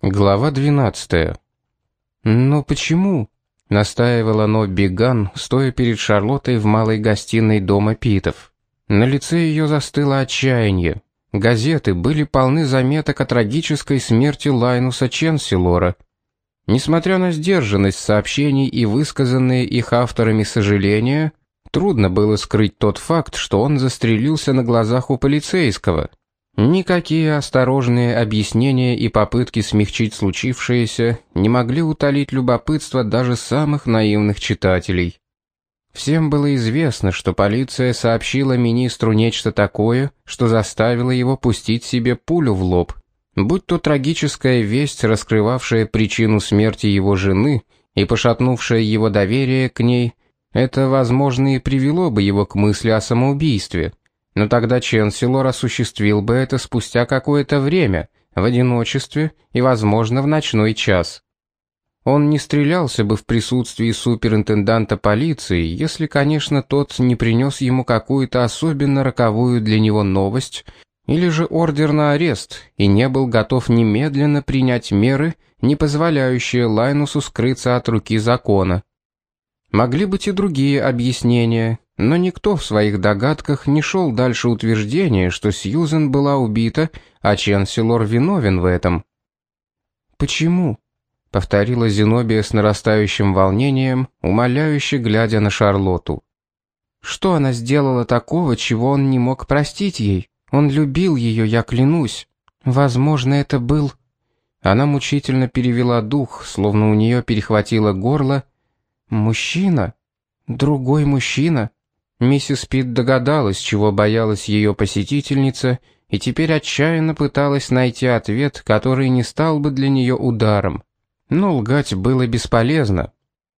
Глава 12. «Но почему?» — настаивала Нобби Ганн, стоя перед Шарлоттой в малой гостиной дома Питов. На лице ее застыло отчаяние. Газеты были полны заметок о трагической смерти Лайнуса Ченсилора. Несмотря на сдержанность сообщений и высказанные их авторами сожаления, трудно было скрыть тот факт, что он застрелился на глазах у полицейского. Никакие осторожные объяснения и попытки смягчить случившееся не могли утолить любопытство даже самых наивных читателей. Всем было известно, что полиция сообщила министру нечто такое, что заставило его пустить себе пулю в лоб. Будь то трагическая весть, раскрывавшая причину смерти его жены и пошатнувшая его доверие к ней, это, возможно, и привело бы его к мысли о самоубийстве. Но тогда Ченсилор осуществил бы это спустя какое-то время, в одиночестве и, возможно, в ночной час. Он не стрелялся бы в присутствии суперинтенданта полиции, если, конечно, тот не принес ему какую-то особенно роковую для него новость или же ордер на арест и не был готов немедленно принять меры, не позволяющие Лайнусу скрыться от руки закона. Могли быть и другие объяснения, но никто в своих догадках не шел дальше утверждения, что Сьюзен была убита, а Ченсилор виновен в этом. «Почему?» — повторила Зенобия с нарастающим волнением, умоляюще глядя на Шарлотту. «Что она сделала такого, чего он не мог простить ей? Он любил ее, я клянусь. Возможно, это был...» Она мучительно перевела дух, словно у нее перехватило горло. «Мужчина? Другой мужчина?» Миссис Питт догадалась, чего боялась ее посетительница, и теперь отчаянно пыталась найти ответ, который не стал бы для нее ударом. Но лгать было бесполезно.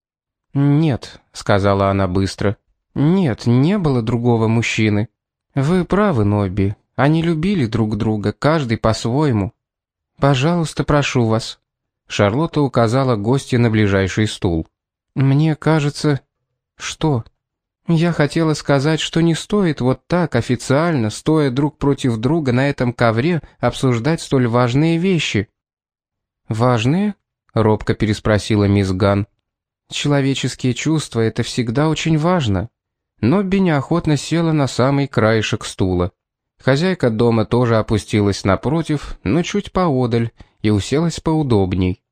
«Нет», — сказала она быстро, — «нет, не было другого мужчины. Вы правы, Нобби, они любили друг друга, каждый по-своему. Пожалуйста, прошу вас». Шарлотта указала гостье на ближайший стул. «Мне кажется...» «Что?» «Я хотела сказать, что не стоит вот так официально, стоя друг против друга на этом ковре, обсуждать столь важные вещи». «Важные?» — робко переспросила мисс Ганн. «Человеческие чувства — это всегда очень важно». Нобби неохотно села на самый краешек стула. Хозяйка дома тоже опустилась напротив, но чуть поодаль, и уселась поудобней.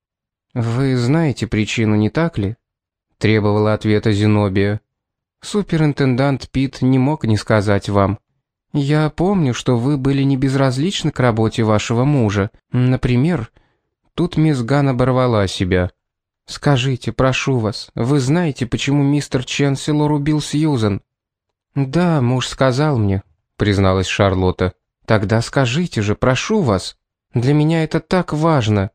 «Вы знаете причину, не так ли?» — требовала ответа Зенобия. «Суперинтендант Питт не мог не сказать вам. Я помню, что вы были не безразличны к работе вашего мужа. Например...» Тут мисс Ганн оборвала себя. «Скажите, прошу вас, вы знаете, почему мистер Ченсилор убил Сьюзен?» «Да, муж сказал мне», — призналась Шарлотта. «Тогда скажите же, прошу вас. Для меня это так важно».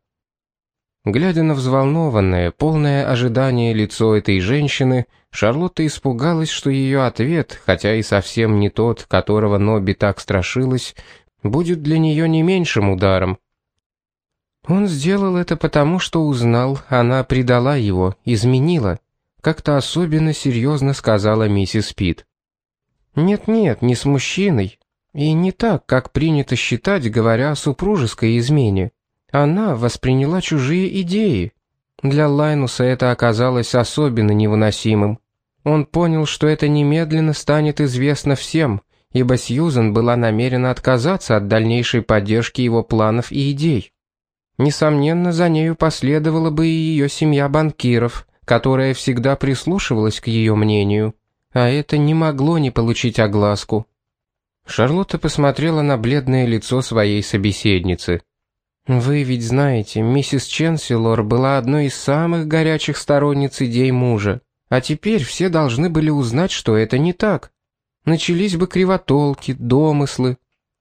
Глядя на взволнованное, полное ожидание лицо этой женщины, Шарлотта испугалась, что ее ответ, хотя и совсем не тот, которого Нобби так страшилась, будет для нее не меньшим ударом. «Он сделал это потому, что узнал, она предала его, изменила», — как-то особенно серьезно сказала миссис Питт. «Нет-нет, не с мужчиной. И не так, как принято считать, говоря о супружеской измене. Она восприняла чужие идеи. Для Лайнуса это оказалось особенно невыносимым. Он понял, что это немедленно станет известно всем, ибо Сьюзен была намерена отказаться от дальнейшей поддержки его планов и идей. Несомненно, за нею последовала бы и ее семья банкиров, которая всегда прислушивалась к ее мнению, а это не могло не получить огласку». Шарлотта посмотрела на бледное лицо своей собеседницы. «Вы ведь знаете, миссис Ченсилор была одной из самых горячих сторонниц идей мужа, а теперь все должны были узнать, что это не так. Начались бы кривотолки, домыслы.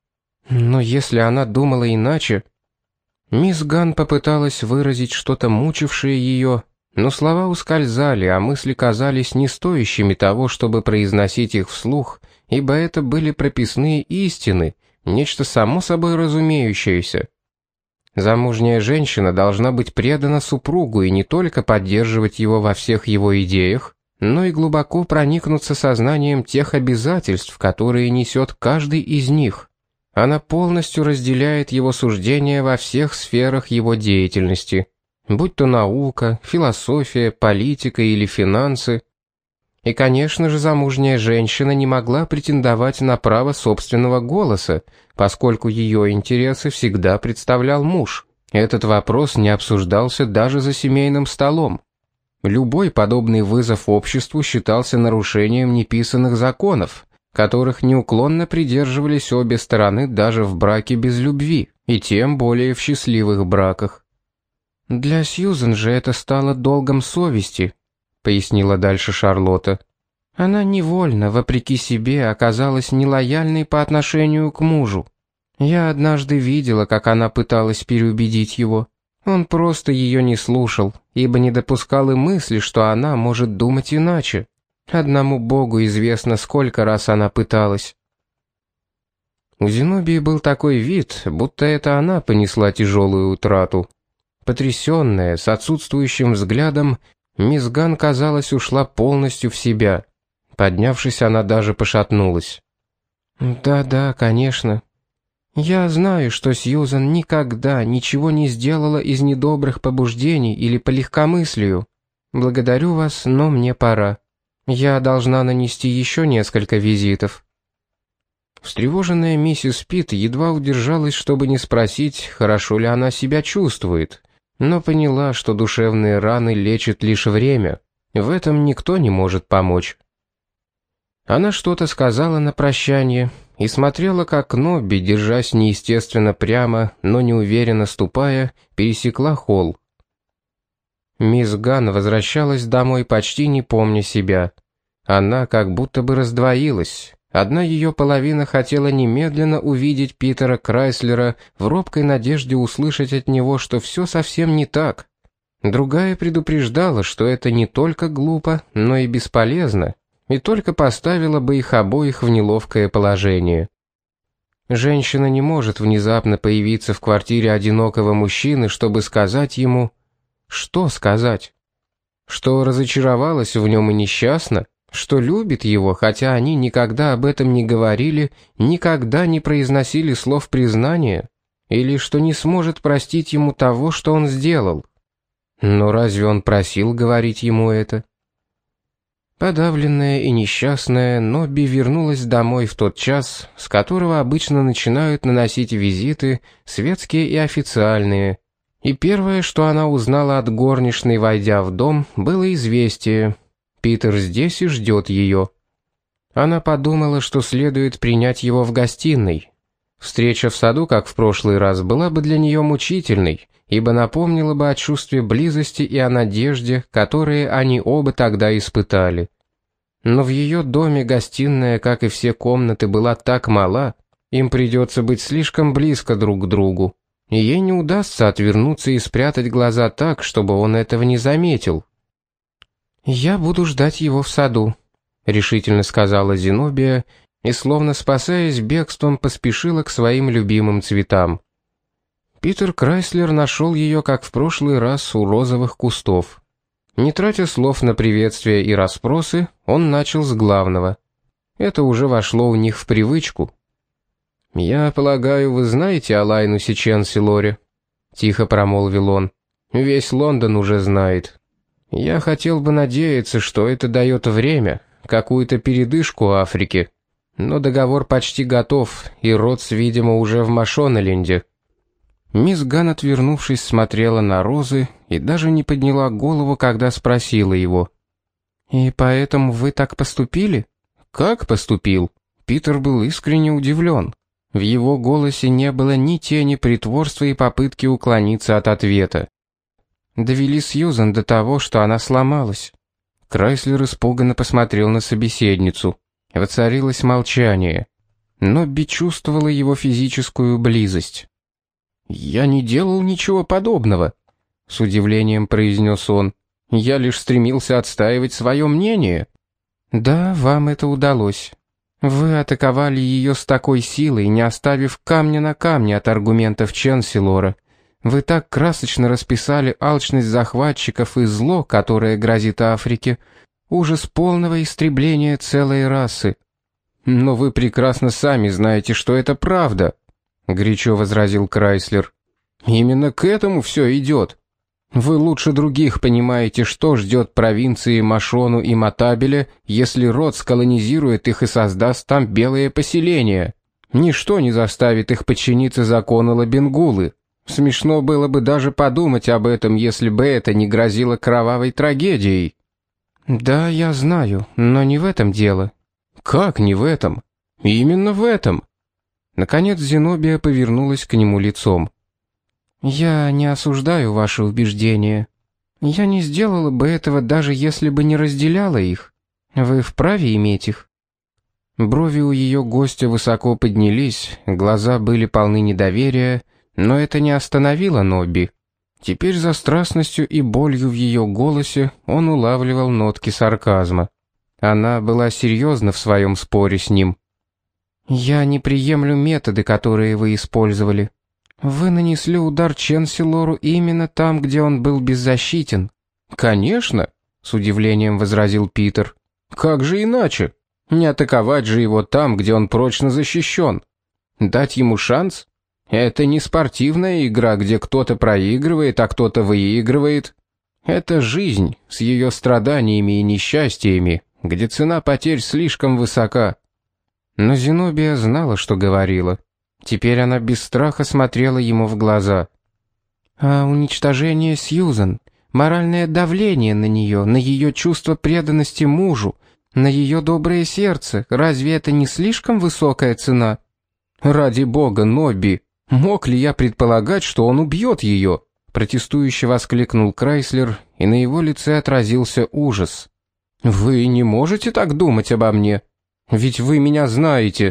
Но если она думала иначе...» Мисс Ганн попыталась выразить что-то мучившее ее, но слова ускользали, а мысли казались не стоящими того, чтобы произносить их вслух, ибо это были прописные истины, нечто само собой разумеющееся. Замужняя женщина должна быть предана супругу и не только поддерживать его во всех его идеях, но и глубоко проникнуться сознанием тех обязательств, которые несет каждый из них. Она полностью разделяет его суждения во всех сферах его деятельности, будь то наука, философия, политика или финансы. И, конечно же, замужняя женщина не могла претендовать на право собственного голоса, поскольку ее интересы всегда представлял муж. Этот вопрос не обсуждался даже за семейным столом. Любой подобный вызов обществу считался нарушением неписанных законов, которых неуклонно придерживались обе стороны даже в браке без любви, и тем более в счастливых браках. «Для Сьюзен же это стало долгом совести», — пояснила дальше Шарлотта. «Она невольно, вопреки себе, оказалась нелояльной по отношению к мужу. Я однажды видела, как она пыталась переубедить его. Он просто ее не слушал, ибо не допускал и мысли, что она может думать иначе. Одному Богу известно, сколько раз она пыталась». У Зенобии был такой вид, будто это она понесла тяжелую утрату. Потрясенная, с отсутствующим взглядом, мисс Ган, казалось, ушла полностью в себя. Поднявшись, она даже пошатнулась. «Да-да, конечно. Я знаю, что Сьюзан никогда ничего не сделала из недобрых побуждений или по легкомыслию. Благодарю вас, но мне пора. Я должна нанести еще несколько визитов». Встревоженная миссис Питт едва удержалась, чтобы не спросить, хорошо ли она себя чувствует, но поняла, что душевные раны лечит лишь время. В этом никто не может помочь. Она что-то сказала на прощание и смотрела, как Нобби, держась неестественно прямо, но неуверенно ступая, пересекла холл. Мисс Ган возвращалась домой, почти не помня себя. Она как будто бы раздвоилась. Одна ее половина хотела немедленно увидеть Питера Крайслера в робкой надежде услышать от него, что все совсем не так. Другая предупреждала, что это не только глупо, но и бесполезно, и только поставила бы их обоих в неловкое положение. Женщина не может внезапно появиться в квартире одинокого мужчины, чтобы сказать ему... Что сказать? Что разочаровалась в нем и несчастна? Что любит его, хотя они никогда об этом не говорили, никогда не произносили слов признания? Или что не сможет простить ему того, что он сделал? Но разве он просил говорить ему это? Подавленная и несчастная, Нобби вернулась домой в тот час, с которого обычно начинают наносить визиты, светские и официальные. И первое, что она узнала от горничной, войдя в дом, было известие: Питер здесь и ждет ее. Она подумала, что следует принять его в гостиной. Встреча в саду, как в прошлый раз, была бы для нее мучительной, ибо напомнила бы о чувстве близости и о надежде, которые они оба тогда испытали. Но в ее доме гостиная, как и все комнаты, была так мала, им придется быть слишком близко друг к другу, и ей не удастся отвернуться и спрятать глаза так, чтобы он этого не заметил. «Я буду ждать его в саду», — решительно сказала Зенобия, и, словно спасаясь бегством, поспешила к своим любимым цветам. Питер Крайслер нашел ее, как в прошлый раз, у розовых кустов. Не тратя слов на приветствия и расспросы, он начал с главного. Это уже вошло у них в привычку. «Я полагаю, вы знаете о Лайнусе Ченсилоре?» — тихо промолвил он. «Весь Лондон уже знает. Я хотел бы надеяться, что это дает время, какую-то передышку Африке. Но договор почти готов, и Ротс, видимо, уже в Машоналенде». Мисс Ган, отвернувшись, смотрела на розы и даже не подняла голову, когда спросила его. «И поэтому вы так поступили?» «Как поступил?» Питер был искренне удивлен. В его голосе не было ни тени притворства и попытки уклониться от ответа. «Довели Сьюзан до того, что она сломалась». Крайслер испуганно посмотрел на собеседницу. Воцарилось молчание. Нобби чувствовала его физическую близость. «Я не делал ничего подобного», — с удивлением произнес он. «Я лишь стремился отстаивать свое мнение». «Да, вам это удалось. Вы атаковали ее с такой силой, не оставив камня на камне от аргументов Ченсилора. Вы так красочно расписали алчность захватчиков и зло, которое грозит Африке, ужас полного истребления целой расы. Но вы прекрасно сами знаете, что это правда». горячо возразил Крайслер. «Именно к этому все идет. Вы лучше других понимаете, что ждет провинции Машону и Матабеля, если род сколонизирует их и создаст там белые поселения. Ничто не заставит их подчиниться закону Лабенгулы. Смешно было бы даже подумать об этом, если бы это не грозило кровавой трагедией». «Да, я знаю, но не в этом дело». «Как не в этом? Именно в этом». Наконец Зенобия повернулась к нему лицом. «Я не осуждаю ваши убеждения. Я не сделала бы этого, даже если бы не разделяла их. Вы вправе иметь их». Брови у ее гостя высоко поднялись, глаза были полны недоверия, но это не остановило Нобби. Теперь за страстностью и болью в ее голосе он улавливал нотки сарказма. Она была серьезна в своем споре с ним. «Я не приемлю методы, которые вы использовали. Вы нанесли удар Ченсилору именно там, где он был беззащитен». «Конечно», — с удивлением возразил Питер. «Как же иначе? Не атаковать же его там, где он прочно защищен. Дать ему шанс? Это не спортивная игра, где кто-то проигрывает, а кто-то выигрывает. Это жизнь с ее страданиями и несчастьями, где цена потерь слишком высока». Но Зенобия знала, что говорила. Теперь она без страха смотрела ему в глаза. «А уничтожение Сьюзан, моральное давление на нее, на ее чувство преданности мужу, на ее доброе сердце, разве это не слишком высокая цена?» «Ради бога, Нобби, мог ли я предполагать, что он убьет ее?» Протестующе воскликнул Крайслер, и на его лице отразился ужас. «Вы не можете так думать обо мне? Ведь вы меня знаете».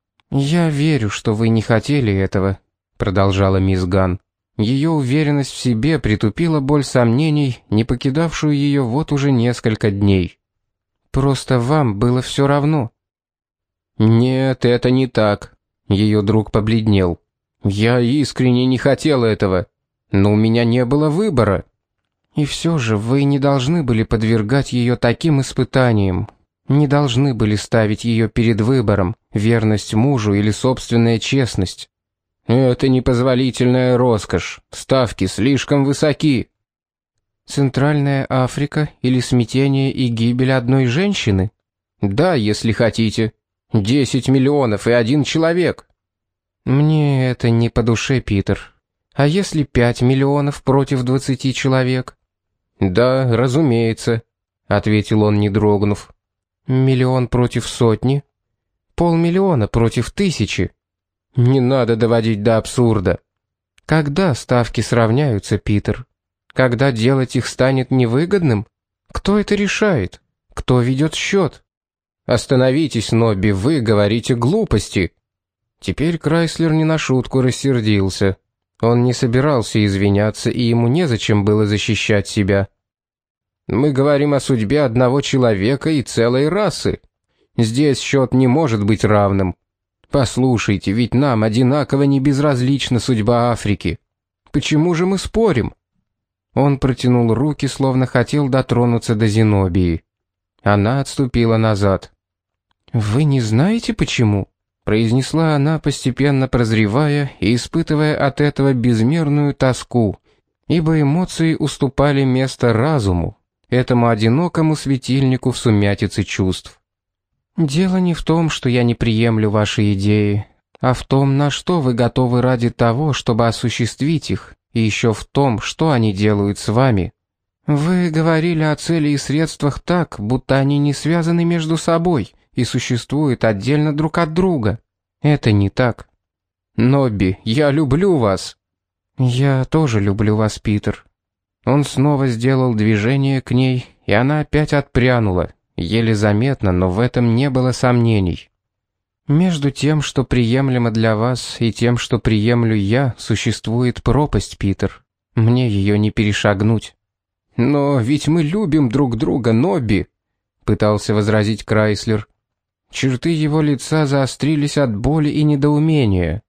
«Я верю, что вы не хотели этого», — продолжала мисс Ган. Ее уверенность в себе притупила боль сомнений, не покидавшую ее вот уже несколько дней. «Просто вам было все равно». «Нет, это не так», — ее друг побледнел. «Я искренне не хотел этого, но у меня не было выбора». «И все же вы не должны были подвергать ее таким испытаниям. Не должны были ставить ее перед выбором, верность мужу или собственная честность». «Это непозволительная роскошь. Ставки слишком высоки». «Центральная Африка или смятение и гибель одной женщины?» «Да, если хотите. 10 миллионов и 1 человек». «Мне это не по душе, Питер. А если 5 миллионов против 20 человек?» «Да, разумеется», — ответил он, не дрогнув. «Миллион против сотни? 500 000 против 1000? Не надо доводить до абсурда. Когда ставки сравняются, Питер? Когда делать их станет невыгодным? Кто это решает? Кто ведет счет?» «Остановитесь, Нобби, вы говорите глупости». Теперь Крайслер не на шутку рассердился. Он не собирался извиняться, и ему незачем было защищать себя. «Мы говорим о судьбе одного человека и целой расы. Здесь счет не может быть равным. Послушайте, ведь нам одинаково не безразлична судьба Африки. Почему же мы спорим?» Он протянул руки, словно хотел дотронуться до Зенобии. Она отступила назад. «Вы не знаете, почему?» произнесла она, постепенно прозревая и испытывая от этого безмерную тоску, ибо эмоции уступали место разуму, этому одинокому светильнику в сумятице чувств. «Дело не в том, что я не приемлю ваши идеи, а в том, на что вы готовы ради того, чтобы осуществить их, и еще в том, что они делают с вами. Вы говорили о цели и средствах так, будто они не связаны между собой и существуют отдельно друг от друга. Это не так». «Нобби, я люблю вас». «Я тоже люблю вас, Питер». Он снова сделал движение к ней, и она опять отпрянула, еле заметно, но в этом не было сомнений. «Между тем, что приемлемо для вас, и тем, что приемлю я, существует пропасть, Питер. Мне ее не перешагнуть». «Но ведь мы любим друг друга, Нобби», — пытался возразить Крайслер. Черты его лица заострились от боли и недоумения.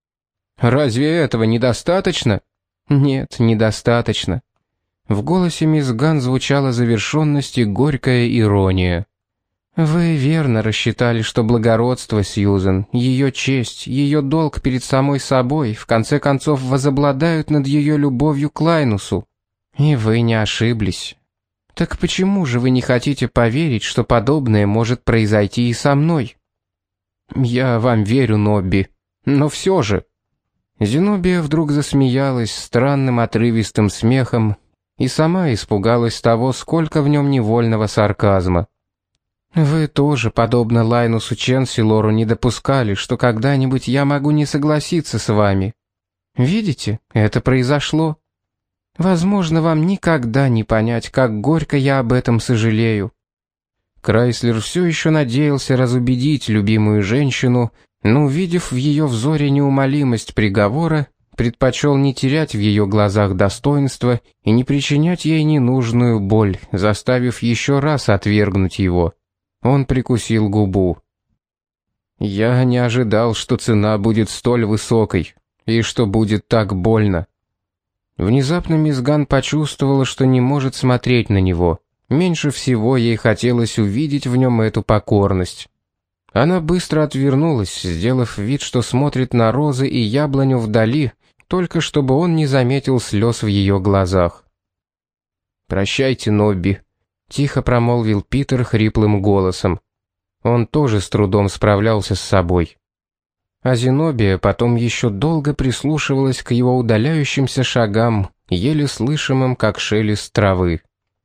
«Разве этого недостаточно?» «Нет, недостаточно». В голосе мисс Ган звучала завершенность и горькая ирония. «Вы верно рассчитали, что благородство Сьюзен, ее честь, ее долг перед самой собой в конце концов возобладают над ее любовью к Лайнусу. И вы не ошиблись. Так почему же вы не хотите поверить, что подобное может произойти и со мной?» «Я вам верю, Нобби, но все же...» Зенобия вдруг засмеялась странным отрывистым смехом и сама испугалась того, сколько в нем невольного сарказма. «Вы тоже, подобно Лайнусу Ченсилору, не допускали, что когда-нибудь я могу не согласиться с вами. Видите, это произошло. Возможно, вам никогда не понять, как горько я об этом сожалею». Крайслер все еще надеялся разубедить любимую женщину, но, увидев в ее взоре неумолимость приговора, предпочел не терять в ее глазах достоинства и не причинять ей ненужную боль, заставив еще раз отвергнуть его. Он прикусил губу. «Я не ожидал, что цена будет столь высокой, и что будет так больно». Внезапно мисс Ган почувствовала, что не может смотреть на него. Меньше всего ей хотелось увидеть в нем эту покорность. Она быстро отвернулась, сделав вид, что смотрит на розы и яблоню вдали, только чтобы он не заметил слез в ее глазах. «Прощайте, Нобби», — тихо промолвил Питер хриплым голосом. Он тоже с трудом справлялся с собой. А Зенобия потом еще долго прислушивалась к его удаляющимся шагам, еле слышимым, как шелест травы.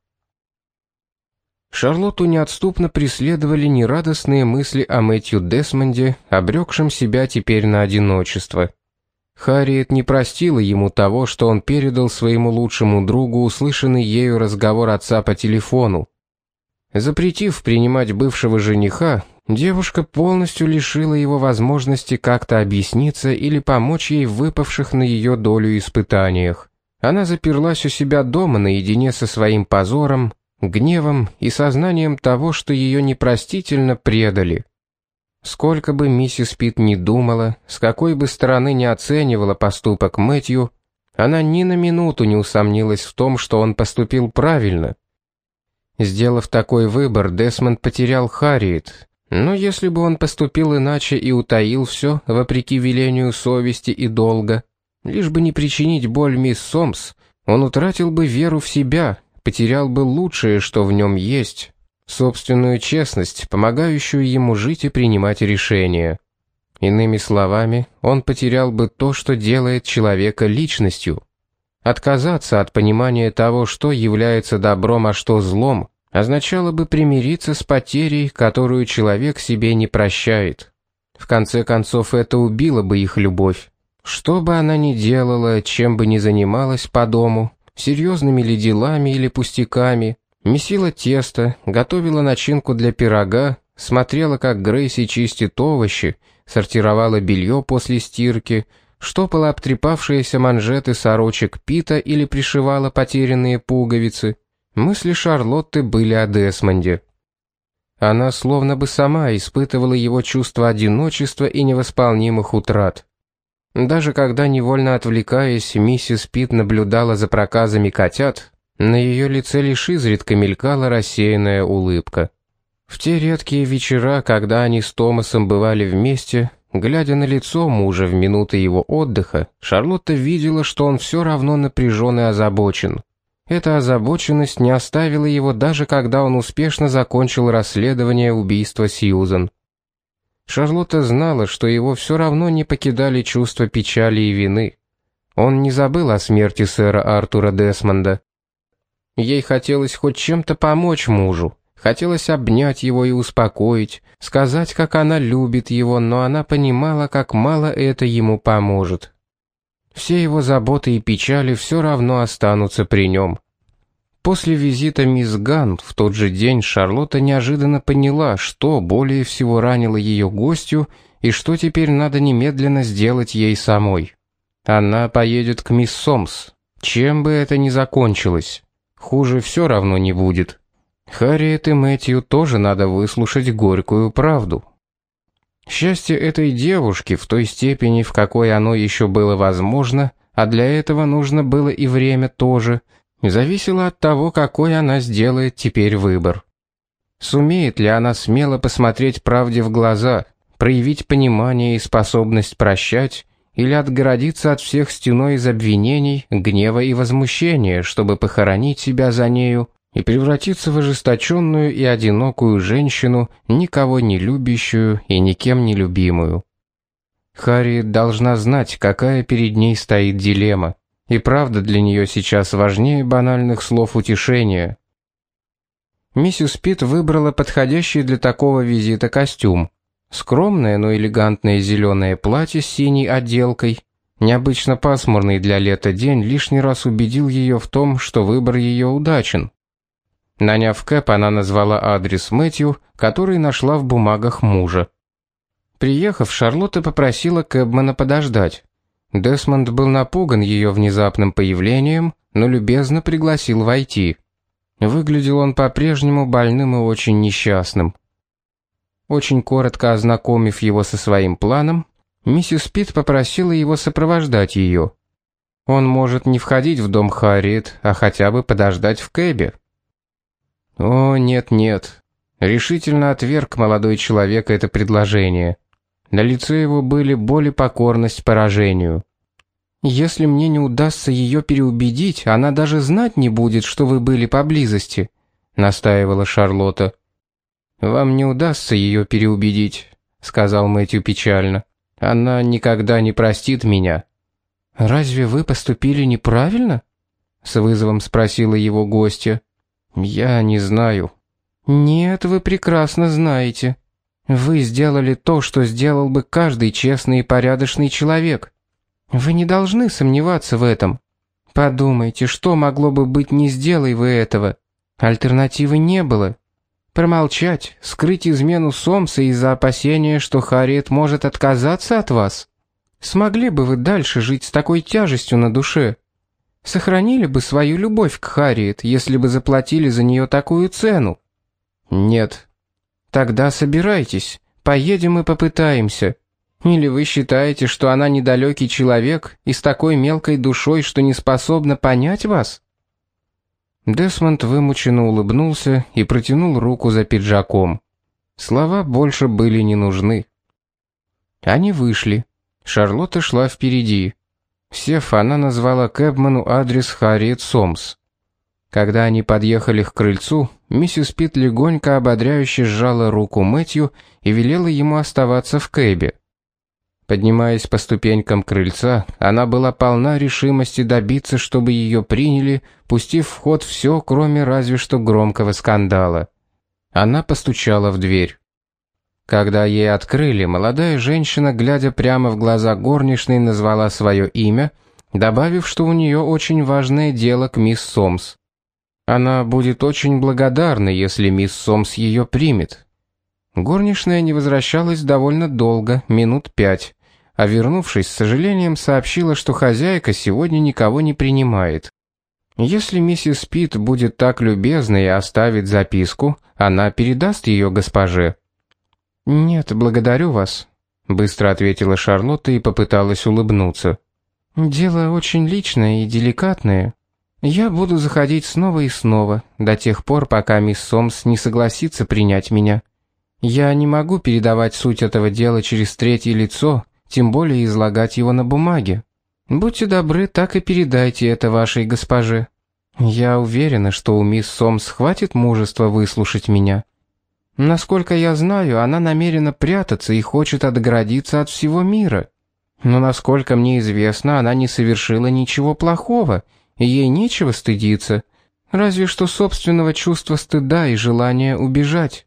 Шарлотту неотступно преследовали нерадостные мысли о Мэтью Десмонде, обрекшем себя теперь на одиночество. Харриет не простила ему того, что он передал своему лучшему другу услышанный ею разговор отца по телефону. Запретив принимать бывшего жениха, девушка полностью лишила его возможности как-то объясниться или помочь ей в выпавших на ее долю испытаниях. Она заперлась у себя дома наедине со своим позором, гневом и сознанием того, что ее непростительно предали. Сколько бы миссис Питт ни думала, с какой бы стороны ни оценивала поступок Мэтью, она ни на минуту не усомнилась в том, что он поступил правильно. Сделав такой выбор, Десмонд потерял Харриет, но если бы он поступил иначе и утаил все, вопреки велению совести и долга, лишь бы не причинить боль мисс Сомс, он утратил бы веру в себя, потерял бы лучшее, что в нем есть, собственную честность, помогающую ему жить и принимать решения. Иными словами, он потерял бы то, что делает человека личностью. Отказаться от понимания того, что является добром, а что злом, означало бы примириться с потерей, которую человек себе не прощает. В конце концов, это убило бы их любовь. Что бы она ни делала, чем бы ни занималась по дому, серьезными ли делами или пустяками, месила тесто, готовила начинку для пирога, смотрела, как Грейси чистит овощи, сортировала белье после стирки, штопала обтрепавшиеся манжеты сорочек Пита или пришивала потерянные пуговицы. Мысли Шарлотты были о Десмонде. Она словно бы сама испытывала его чувство одиночества и невосполнимых утрат. Даже когда, невольно отвлекаясь, миссис Питт наблюдала за проказами котят, на ее лице лишь изредка мелькала рассеянная улыбка. В те редкие вечера, когда они с Томасом бывали вместе, глядя на лицо мужа в минуты его отдыха, Шарлотта видела, что он все равно напряжен и озабочен. Эта озабоченность не оставила его даже когда он успешно закончил расследование убийства Сьюзен. Шарлотта знала, что его все равно не покидали чувства печали и вины. Он не забыл о смерти сэра Артура Десмонда. Ей хотелось хоть чем-то помочь мужу, хотелось обнять его и успокоить, сказать, как она любит его, но она понимала, как мало это ему поможет. Все его заботы и печали все равно останутся при нем. После визита мисс Ган в тот же день Шарлотта неожиданно поняла, что более всего ранило ее гостью и что теперь надо немедленно сделать ей самой. Она поедет к мисс Сомс, чем бы это ни закончилось. Хуже все равно не будет. Харриет и Мэтью тоже надо выслушать горькую правду. Счастье этой девушки в той степени, в какой оно еще было возможно, а для этого нужно было и время тоже, зависело от того, какой она сделает теперь выбор. Сумеет ли она смело посмотреть правде в глаза, проявить понимание и способность прощать, или отгородиться от всех стеной из обвинений, гнева и возмущения, чтобы похоронить себя за нею и превратиться в ожесточенную и одинокую женщину, никого не любящую и никем не любимую? Харриет должна знать, какая перед ней стоит дилемма, и правда для нее сейчас важнее банальных слов утешения. Миссис Питт выбрала подходящий для такого визита костюм. Скромное, но элегантное зеленое платье с синей отделкой, необычно пасмурный для лета день, лишний раз убедил ее в том, что выбор ее удачен. Наняв кэб, она назвала адрес Мэтью, который нашла в бумагах мужа. Приехав, Шарлотта попросила кэбмана подождать. Десмонд был напуган ее внезапным появлением, но любезно пригласил войти. Выглядел он по-прежнему больным и очень несчастным. Очень коротко ознакомив его со своим планом, миссис Питт попросила его сопровождать ее. Он может не входить в дом Харриет, а хотя бы подождать в кэбе. О, нет. Решительно отверг молодой человек это предложение. На лице его были боль и покорность поражению. «Если мне не удастся ее переубедить, она даже знать не будет, что вы были поблизости», — настаивала Шарлотта. «Вам не удастся ее переубедить», — сказал Мэтью печально. «Она никогда не простит меня». «Разве вы поступили неправильно?» — с вызовом спросила его гостья. «Я не знаю». «Нет, вы прекрасно знаете. Вы сделали то, что сделал бы каждый честный и порядочный человек. Вы не должны сомневаться в этом. Подумайте, что могло бы быть, не сделай вы этого. Альтернативы не было. Промолчать, скрыть измену Сомса из-за опасения, что Харриет может отказаться от вас? Смогли бы вы дальше жить с такой тяжестью на душе? Сохранили бы свою любовь к Харриет, если бы заплатили за нее такую цену? Нет. Тогда собирайтесь, поедем и попытаемся. Или вы считаете, что она недалекий человек и с такой мелкой душой, что не способна понять вас? Десмонд вымученно улыбнулся и протянул руку за пиджаком. Слова больше были не нужны. Они вышли. Шарлотта шла впереди. Сев, она назвала кэбману адрес Харриет Сомс. Когда они подъехали к крыльцу, миссис Питт легонько ободряюще сжала руку Мэтью и велела ему оставаться в кэбе. Поднимаясь по ступенькам крыльца, она была полна решимости добиться, чтобы ее приняли, пустив в ход все, кроме разве что громкого скандала. Она постучала в дверь. Когда ей открыли, молодая женщина, глядя прямо в глаза горничной, назвала свое имя, добавив, что у нее очень важное дело к мисс Сомс. Она будет очень благодарна, если мисс Сомс ее примет. Горничная не возвращалась довольно долго, минут 5, а вернувшись, с сожалением сообщила, что хозяйка сегодня никого не принимает. Если миссис Питт будет так любезна и оставит записку, она передаст ее госпоже. «Нет, благодарю вас», — быстро ответила Шарлотта и попыталась улыбнуться. «Дело очень личное и деликатное. Я буду заходить снова и снова, до тех пор, пока мисс Сомс не согласится принять меня. Я не могу передавать суть этого дела через третье лицо, тем более излагать его на бумаге. Будьте добры, так и передайте это вашей госпоже. Я уверена, что у мисс Сомс хватит мужества выслушать меня. Насколько я знаю, она намерена прятаться и хочет отгородиться от всего мира. Но насколько мне известно, она не совершила ничего плохого, и ей нечего стыдиться, разве что собственного чувства стыда и желания убежать».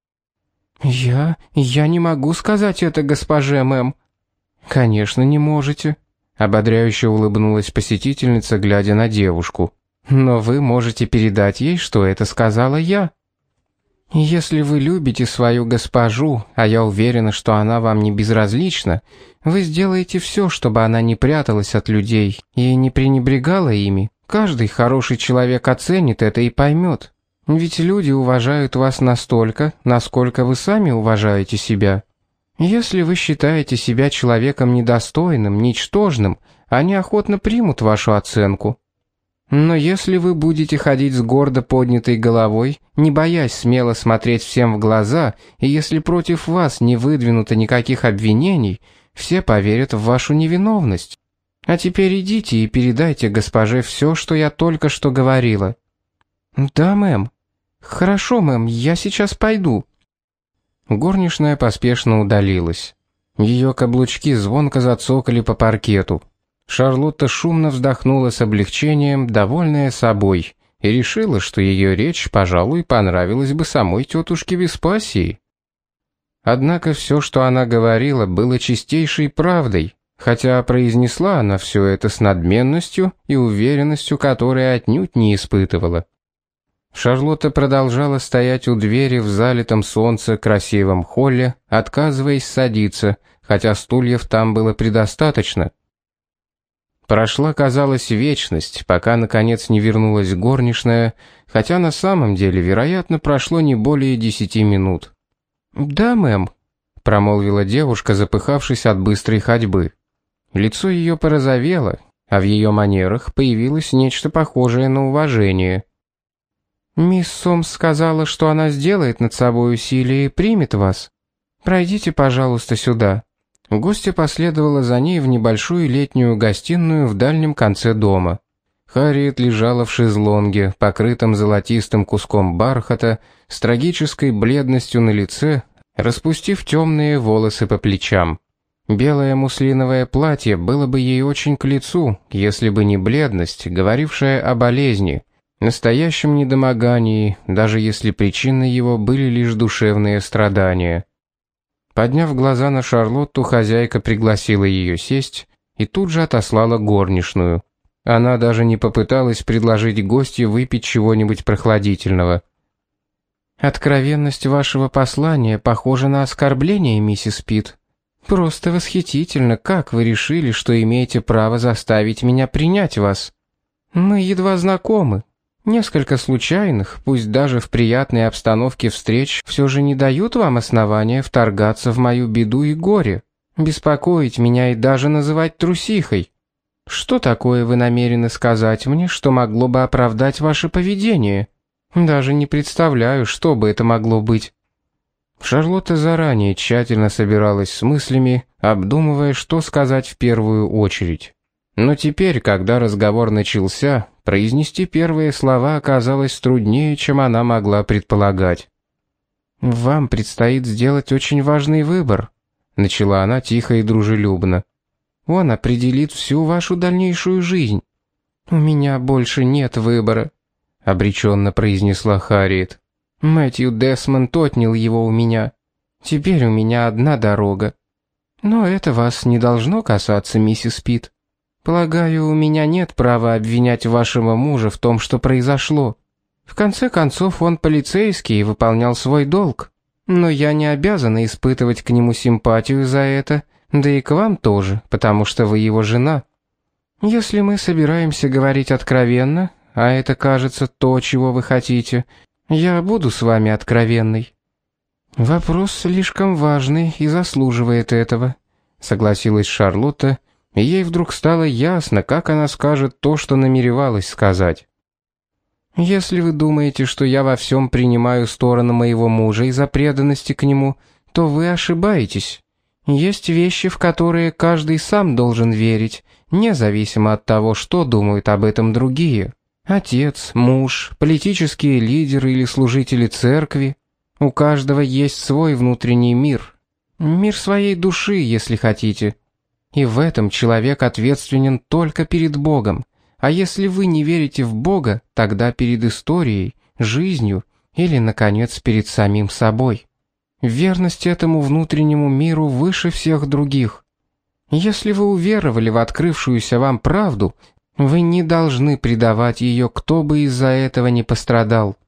«Я не могу сказать это госпоже, мэм». «Конечно, не можете», — ободряюще улыбнулась посетительница, глядя на девушку. «Но вы можете передать ей, что это сказала я. Если вы любите свою госпожу, а я уверена, что она вам не безразлична, вы сделаете все, чтобы она не пряталась от людей и не пренебрегала ими. Каждый хороший человек оценит это и поймет. Ведь люди уважают вас настолько, насколько вы сами уважаете себя. Если вы считаете себя человеком недостойным, ничтожным, они охотно примут вашу оценку». Но если вы будете ходить с гордо поднятой головой, не боясь смело смотреть всем в глаза, и если против вас не выдвинуто никаких обвинений, все поверят в вашу невиновность. А теперь идите и передайте госпоже все, что я только что говорила». «Да, мэм». «Хорошо, мэм, я сейчас пойду». Горничная поспешно удалилась. Ее каблучки звонко зацокали по паркету. Шарлотта шумно вздохнула с облегчением, довольная собой, и решила, что ее речь, пожалуй, понравилась бы самой тетушке Веспасии. Однако все, что она говорила, было чистейшей правдой, хотя произнесла она все это с надменностью и уверенностью, которой отнюдь не испытывала. Шарлотта продолжала стоять у двери в залитом солнце красивом холле, отказываясь садиться, хотя стульев там было предостаточно. Прошла, казалось, вечность, пока наконец не вернулась горничная, хотя на самом деле, вероятно, прошло не более 10 минут. «Да, мэм», — промолвила девушка, запыхавшись от быстрой ходьбы. Лицо ее порозовело, а в ее манерах появилось нечто похожее на уважение. «Мисс Сомс сказала, что она сделает над собой усилие и примет вас. Пройдите, пожалуйста, сюда». Гостья последовала за ней в небольшую летнюю гостиную в дальнем конце дома. Харриет лежала в шезлонге, покрытом золотистым куском бархата, с трагической бледностью на лице, распустив темные волосы по плечам. Белое муслиновое платье было бы ей очень к лицу, если бы не бледность, говорившая о болезни, настоящем недомогании, даже если причиной его были лишь душевные страдания. Подняв глаза на Шарлотту, хозяйка пригласила ее сесть и тут же отослала горничную. Она даже не попыталась предложить гостье выпить чего-нибудь прохладительного. «Откровенность вашего послания похожа на оскорбление, миссис Питт. Просто восхитительно, как вы решили, что имеете право заставить меня принять вас. Мы едва знакомы. Несколько случайных, пусть даже в приятной обстановке встреч, все же не дают вам основания вторгаться в мою беду и горе, беспокоить меня и даже называть трусихой. Что такое вы намерены сказать мне, что могло бы оправдать ваше поведение? Даже не представляю, что бы это могло быть». Шарлотта заранее тщательно собиралась с мыслями, обдумывая, что сказать в первую очередь. Но теперь, когда разговор начался, произнести первые слова оказалось труднее, чем она могла предполагать. «Вам предстоит сделать очень важный выбор», — начала она тихо и дружелюбно. «Он определит всю вашу дальнейшую жизнь». «У меня больше нет выбора», — обреченно произнесла Харриет. «Мэтью Десмонд отнял его у меня. Теперь у меня одна дорога. Но это вас не должно касаться, миссис Питт. Полагаю, у меня нет права обвинять вашего мужа в том, что произошло. В конце концов, он полицейский и выполнял свой долг. Но я не обязана испытывать к нему симпатию за это, да и к вам тоже, потому что вы его жена. Если мы собираемся говорить откровенно, а это, кажется, то, чего вы хотите, я буду с вами откровенной». «Вопрос слишком важный и заслуживает этого», — согласилась Шарлотта, и ей вдруг стало ясно, как она скажет то, что намеревалась сказать. «Если вы думаете, что я во всем принимаю сторону моего мужа из-за преданности к нему, то вы ошибаетесь. Есть вещи, в которые каждый сам должен верить, независимо от того, что думают об этом другие. Отец, муж, политические лидеры или служители церкви. У каждого есть свой внутренний мир. Мир своей души, если хотите. И в этом человек ответственен только перед Богом. А если вы не верите в Бога, тогда перед историей, жизнью или, наконец, перед самим собой. Верность этому внутреннему миру выше всех других. Если вы уверовали в открывшуюся вам правду, вы не должны предавать ее, кто бы из-за этого не пострадал.